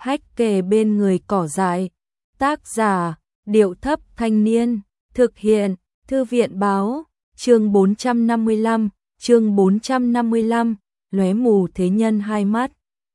hách kề bên người cỏ dại. Tác giả, Điệu Thấp Thanh Niên, thực hiện, Thư viện Báo, chương 455, lóe mù thế nhân hai mắt.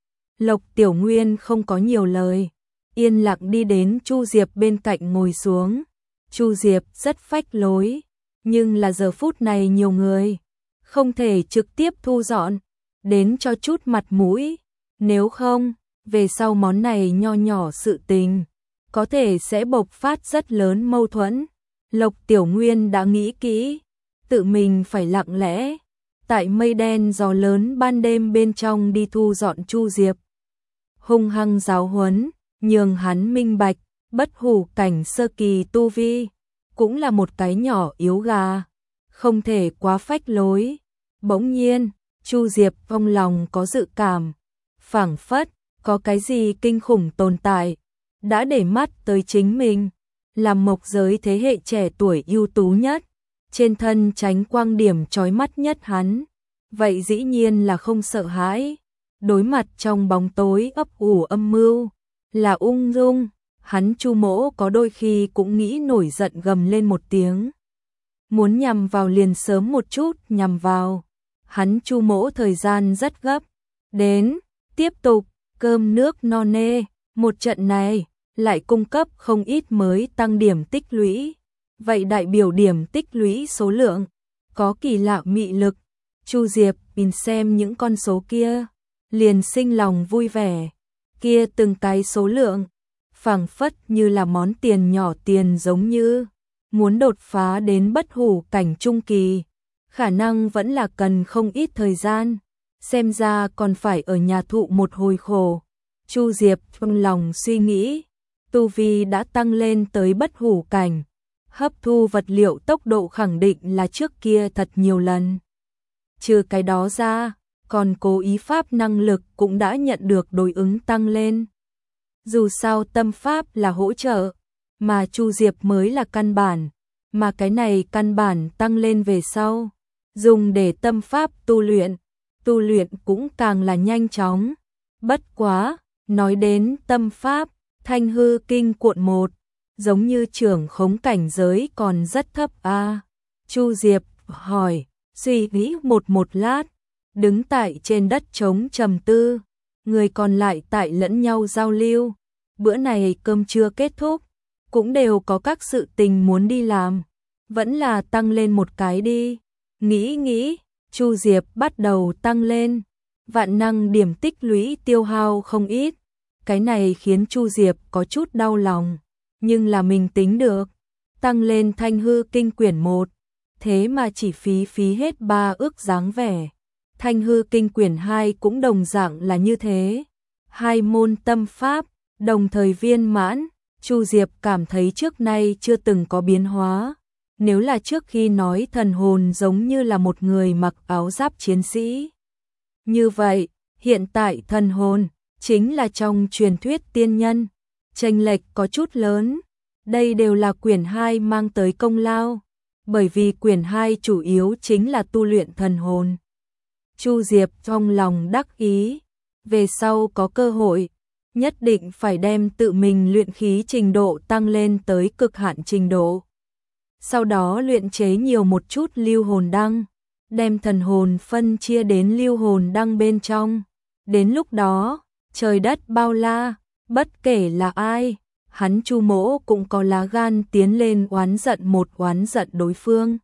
Lộc Tiểu Nguyên không có nhiều lời, yên lặng đi đến Chu Diệp bên cạnh ngồi xuống. Chu Diệp rất phách lối, nhưng là giờ phút này nhiều người, không thể trực tiếp thu dọn, đến cho chút mặt mũi, nếu không, về sau món này nho nhỏ sự tình, có thể sẽ bộc phát rất lớn mâu thuẫn. Lộc Tiểu Nguyên đã nghĩ kỹ, tự mình phải lặng lẽ, tại mây đen gió lớn ban đêm bên trong đi thu dọn Chu Diệp. Hung hăng giáo huấn, nhường hắn minh bạch, bất hủ cảnh sơ kỳ tu vi, cũng là một cái nhỏ yếu gà, không thể quá phách lối. Bỗng nhiên, Chu Diệp trong lòng có dự cảm, phảng phất, có cái gì kinh khủng tồn tại, đã để mắt tới chính mình, làm mộc giới thế hệ trẻ tuổi ưu tú nhất, trên thân tránh quang điểm chói mắt nhất hắn, vậy dĩ nhiên là không sợ hãi, đối mặt trong bóng tối ấp ủ âm mưu, là ung dung, hắn Chu Mỗ có đôi khi cũng nghĩ nổi giận gầm lên một tiếng. Muốn nhằm vào liền sớm một chút nhằm vào, hắn Chu Mỗ thời gian rất gấp, đến, tiếp tục, cơm nước no nê, một trận này, lại cung cấp không ít mới tăng điểm tích lũy, vậy đại biểu điểm tích lũy số lượng, có kỳ lạ mị lực. Chu Diệp nhìn xem những con số kia, liền sinh lòng vui vẻ, kia từng cái số lượng, phảng phất như là món tiền nhỏ tiền giống như, muốn đột phá đến bất hủ cảnh trung kỳ, khả năng vẫn là cần không ít thời gian, xem ra còn phải ở nhà thụ một hồi khổ. Chu Diệp trong lòng suy nghĩ, tu vi đã tăng lên tới bất hủ cảnh, hấp thu vật liệu tốc độ khẳng định là trước kia thật nhiều lần. Trừ cái đó ra, còn cố ý pháp năng lực cũng đã nhận được đối ứng tăng lên. Dù sao tâm pháp là hỗ trợ, mà Chu Diệp mới là căn bản, mà cái này căn bản tăng lên về sau, dùng để tâm pháp tu luyện cũng càng là nhanh chóng. Bất quá, nói đến tâm pháp, Thanh Hư Kinh cuộn 1, giống như trưởng khống cảnh giới còn rất thấp a. Chu Diệp hỏi, suy nghĩ một lát, đứng tại trên đất trống trầm tư, người còn lại tại lẫn nhau giao lưu. Bữa này cơm trưa kết thúc, cũng đều có các sự tình muốn đi làm, vẫn là tăng lên một cái đi. Nghĩ, Chu Diệp bắt đầu tăng lên, vạn năng điểm tích lũy tiêu hao không ít. Cái này khiến Chu Diệp có chút đau lòng, nhưng là mình tính được, tăng lên Thanh Hư Kinh quyển 1, thế mà chỉ phí hết 3 ức dáng vẻ. Thanh Hư Kinh quyển 2 cũng đồng dạng là như thế, hai môn tâm pháp đồng thời viên mãn. Chu Diệp cảm thấy trước nay chưa từng có biến hóa, nếu là trước khi nói thần hồn giống như là một người mặc áo giáp chiến sĩ. Như vậy, hiện tại thần hồn chính là trong truyền thuyết tiên nhân, chênh lệch có chút lớn, đây đều là quyển 2 mang tới công lao, bởi vì quyển 2 chủ yếu chính là tu luyện thần hồn. Chu Diệp trong lòng đắc ý, về sau có cơ hội, nhất định phải đem tự mình luyện khí trình độ tăng lên tới cực hạn trình độ. Sau đó luyện chế nhiều một chút lưu hồn đăng, đem thần hồn phân chia đến lưu hồn đăng bên trong. Đến lúc đó, trời đất bao la, bất kể là ai, hắn Chu Mỗ cũng có lá gan tiến lên oán giận đối phương.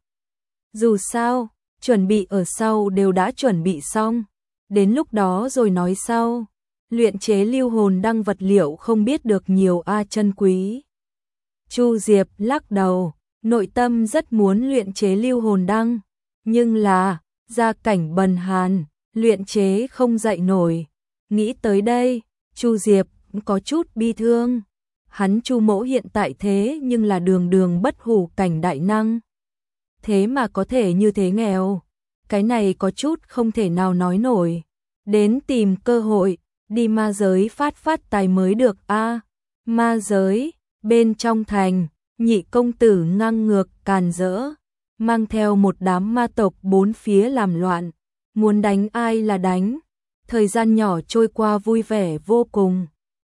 Dù sao, chuẩn bị ở sau đều đã chuẩn bị xong, đến lúc đó rồi nói sau. Luyện chế lưu hồn đăng vật liệu không biết được nhiều chân quý. Chu Diệp lắc đầu, nội tâm rất muốn luyện chế lưu hồn đăng, nhưng là, gia cảnh bần hàn, luyện chế không dậy nổi. Nghĩ tới đây, Chu Diệp có chút bi thương. Hắn Chu Mỗ hiện tại thế nhưng là đường bất hủ cảnh đại năng. Thế mà có thể như thế nghèo, cái này có chút không thể nào nói nổi. Đến tìm cơ hội, đi ma giới phát tài mới được a. Ma giới, bên trong thành, Nhị công tử ngang ngược càn rỡ, mang theo một đám ma tộc bốn phía làm loạn, muốn đánh ai là đánh. Thời gian nhỏ trôi qua vui vẻ vô cùng.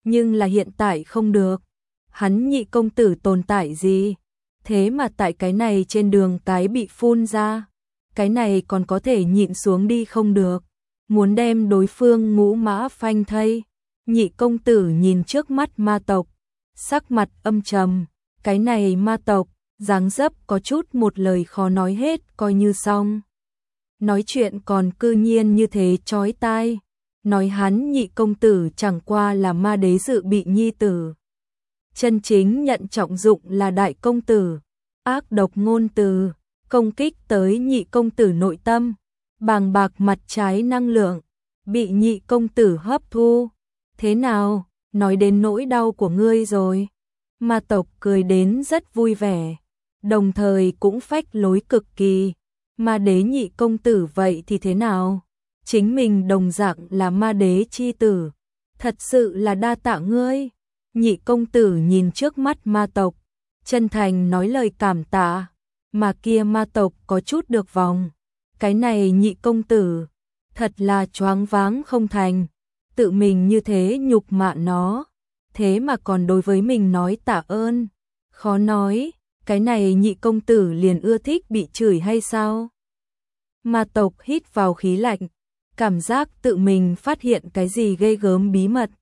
nhưng là hiện tại không được. Hắn Nhị công tử tồn tại gì? Thế mà tại cái này trên đường cái bị phun ra, cái này còn có thể nhịn xuống đi không được, muốn đem đối phương ngũ mã phanh thây. Nhị công tử nhìn trước mắt ma tộc, sắc mặt âm trầm, cái này ma tộc, dáng dấp có chút một lời khó nói hết coi như xong. Nói chuyện còn cư nhiên như thế chói tai, nói hắn Nhị công tử chẳng qua là ma đế dự bị nhi tử. Chân chính nhận trọng dụng là đại công tử, ác độc ngôn từ, công kích tới Nhị công tử nội tâm, bàng bạc mặt trái năng lượng, bị Nhị công tử hấp thu. Thế nào, nói đến nỗi đau của ngươi rồi. Ma tộc cười đến rất vui vẻ, đồng thời cũng phách lối cực kỳ. Ma đế Nhị công tử vậy thì thế nào? Chính mình đồng dạng là ma đế chi tử, thật sự là đa tạ ngươi. Nhị công tử nhìn trước mắt ma tộc, chân thành nói lời cảm tạ, mà kia ma tộc có chút được vòng. Cái này Nhị công tử, thật là choáng váng không thành, tự mình như thế nhục mạ nó, thế mà còn đối với mình nói tạ ơn, khó nói, cái này Nhị công tử liền ưa thích bị chửi hay sao? Ma tộc hít vào khí lạnh, cảm giác tự mình phát hiện cái gì ghê gớm bí mật.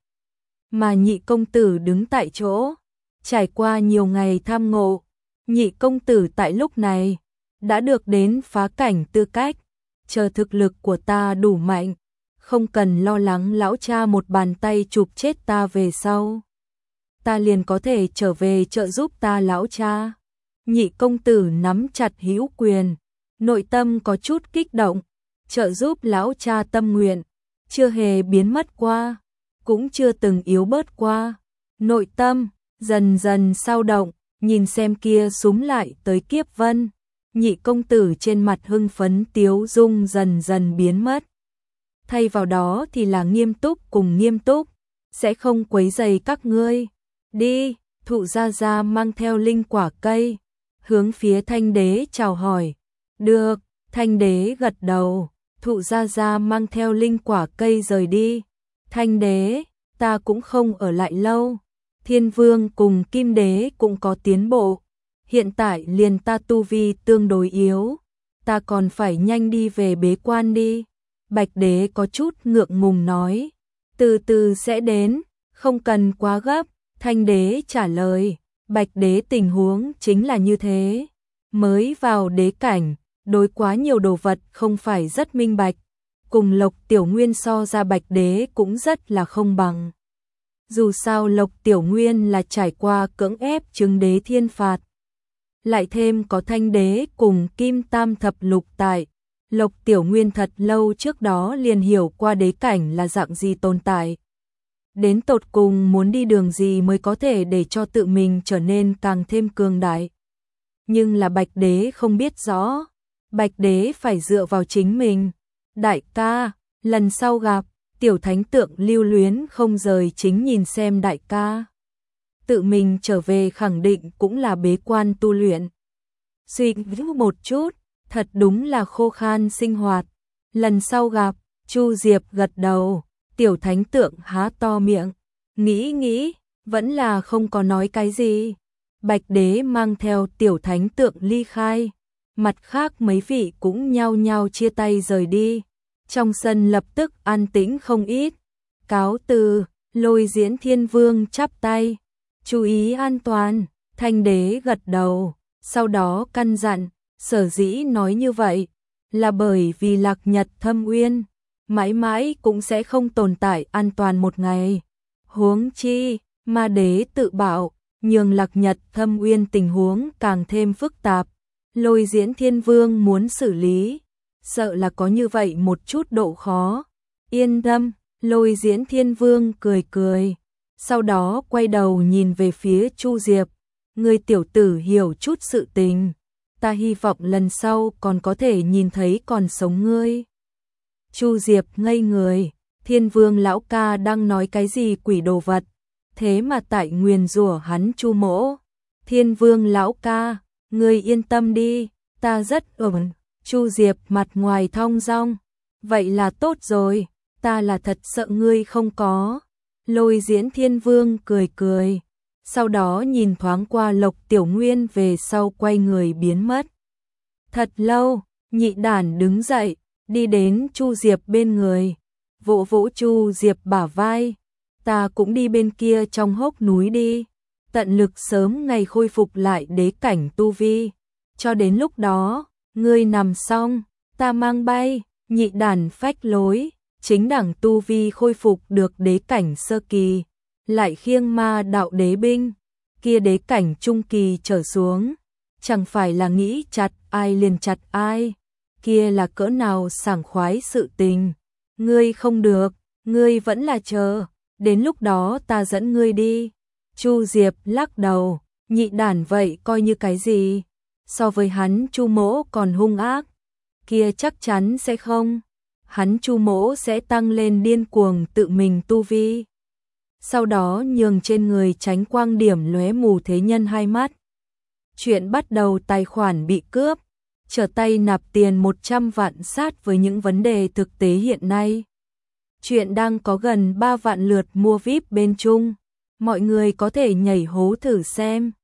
Mà Nhị công tử đứng tại chỗ, trải qua nhiều ngày tham ngộ, Nhị công tử tại lúc này đã được đến phá cảnh tư cách, chờ thực lực của ta đủ mạnh, không cần lo lắng lão cha một bàn tay chụp chết ta về sau, ta liền có thể trở về trợ giúp ta lão cha. Nhị công tử nắm chặt hữu quyền, nội tâm có chút kích động, trợ giúp lão cha tâm nguyện, chưa hề biến mất qua, cũng chưa từng yếu bớt qua. Nội tâm dần dần sao động, nhìn xem kia súm lại tới kiếp vân. Nhị công tử trên mặt hưng phấn tiếu dung dần dần biến mất. Thay vào đó thì là nghiêm túc cùng nghiêm túc, sẽ không quấy rầy các ngươi. Đi, Thụ Gia Gia mang theo linh quả cây, hướng phía Thanh Đế chào hỏi. Được, Thanh Đế gật đầu, Thụ Gia Gia mang theo linh quả cây rời đi. Thanh Đế, ta cũng không ở lại lâu. Thiên Vương cùng Kim Đế cũng có tiến bộ. Hiện tại liền ta tu vi tương đối yếu, ta còn phải nhanh đi về bế quan đi. Bạch Đế có chút ngượng ngùng nói, từ từ sẽ đến, không cần quá gấp. Thanh Đế trả lời, Bạch Đế tình huống chính là như thế, mới vào đế cảnh, đối quá nhiều đồ vật không phải rất minh bạch, cùng Lộc Tiểu Nguyên so ra Bạch Đế cũng rất là không bằng. Dù sao Lộc Tiểu Nguyên là trải qua cưỡng ép chứng đế thiên phạt, lại thêm có Thanh Đế cùng Kim Tam Thập Lục tại, Lộc Tiểu Nguyên thật lâu trước đó liền hiểu qua đế cảnh là dạng gì tồn tại. Đến tột cùng muốn đi đường gì mới có thể để cho tự mình trở nên càng thêm cường đại. Nhưng là Bạch Đế không biết rõ, Bạch Đế phải dựa vào chính mình. Đại ca, lần sau gặp, tiểu thánh tượng lưu luyến không rời chính nhìn xem đại ca. Tự mình trở về khẳng định cũng là bế quan tu luyện. Suy nghĩ một chút, thật đúng là khô khan sinh hoạt. Lần sau gặp, Chu Diệp gật đầu, tiểu thánh tượng há to miệng, nghĩ, vẫn là không có nói cái gì. Bạch Đế mang theo tiểu thánh tượng ly khai, mặt khác mấy vị cũng nhao nhao chia tay rời đi. Trong sân lập tức an tĩnh không ít. Cáo từ, Lôi Diễn Thiên Vương chắp tay, chú ý an toàn. Thanh Đế gật đầu, sau đó căn dặn, sở dĩ nói như vậy là bởi vì Lạc Nhật Thâm Uyên mãi mãi cũng sẽ không tồn tại an toàn một ngày. Huống chi, ma đế tự bảo, nhường Lạc Nhật Thâm Uyên tình huống càng thêm phức tạp. Lôi Diễn Thiên Vương muốn xử lý, sợ là có như vậy một chút độ khó. Yên tâm, Lôi Diễn Thiên Vương cười cười, sau đó quay đầu nhìn về phía Chu Diệp. Ngươi tiểu tử hiểu chút sự tình, ta hy vọng lần sau còn có thể nhìn thấy còn sống ngươi. Chu Diệp ngây người, Thiên Vương lão ca đang nói cái gì quỷ đồ vật, thế mà tại nguyền rủa hắn Chu mỗ. Thiên Vương lão ca, ngươi yên tâm đi, ta rất ổn. Chu Diệp mặt ngoài thong dong, vậy là tốt rồi, ta là thật sợ ngươi không có Lôi Diễn Thiên Vương cười cười, sau đó nhìn thoáng qua Lộc Tiểu Nguyên về sau quay người biến mất. Thật lâu, Nhị Đản đứng dậy, đi đến Chu Diệp bên người, vỗ vỗ Chu Diệp bả vai, ta cũng đi bên kia trong hốc núi đi, tận lực sớm ngày khôi phục lại đế cảnh tu vi, cho đến lúc đó, ngươi nằm xong, ta mang bay. Nhị Đản phách lối, chính đẳng tu vi khôi phục được đế cảnh sơ kỳ, lại khiêng ma đạo đế binh, kia đế cảnh trung kỳ trở xuống, chẳng phải là nghĩ chặt ai liền chặt ai, kia là cỡ nào sảng khoái sự tình. Ngươi không được, ngươi vẫn là chờ, đến lúc đó ta dẫn ngươi đi. Chu Diệp lắc đầu, Nhị Đản vậy coi như cái gì, so với hắn Chu Mỗ còn hung ác, kia chắc chắn sẽ không. Hắn Chu Mỗ sẽ tăng lên điên cuồng tự mình tu vi, sau đó nhường trên người tránh quang điểm lóe mù thế nhân hai mắt. Chuyện bắt đầu tài khoản bị cướp, trở tay nạp tiền 100 vạn sát với những vấn đề thực tế hiện nay. Chuyện đang có gần 3 vạn lượt mua VIP bên Trung, mọi người có thể nhảy hố thử xem.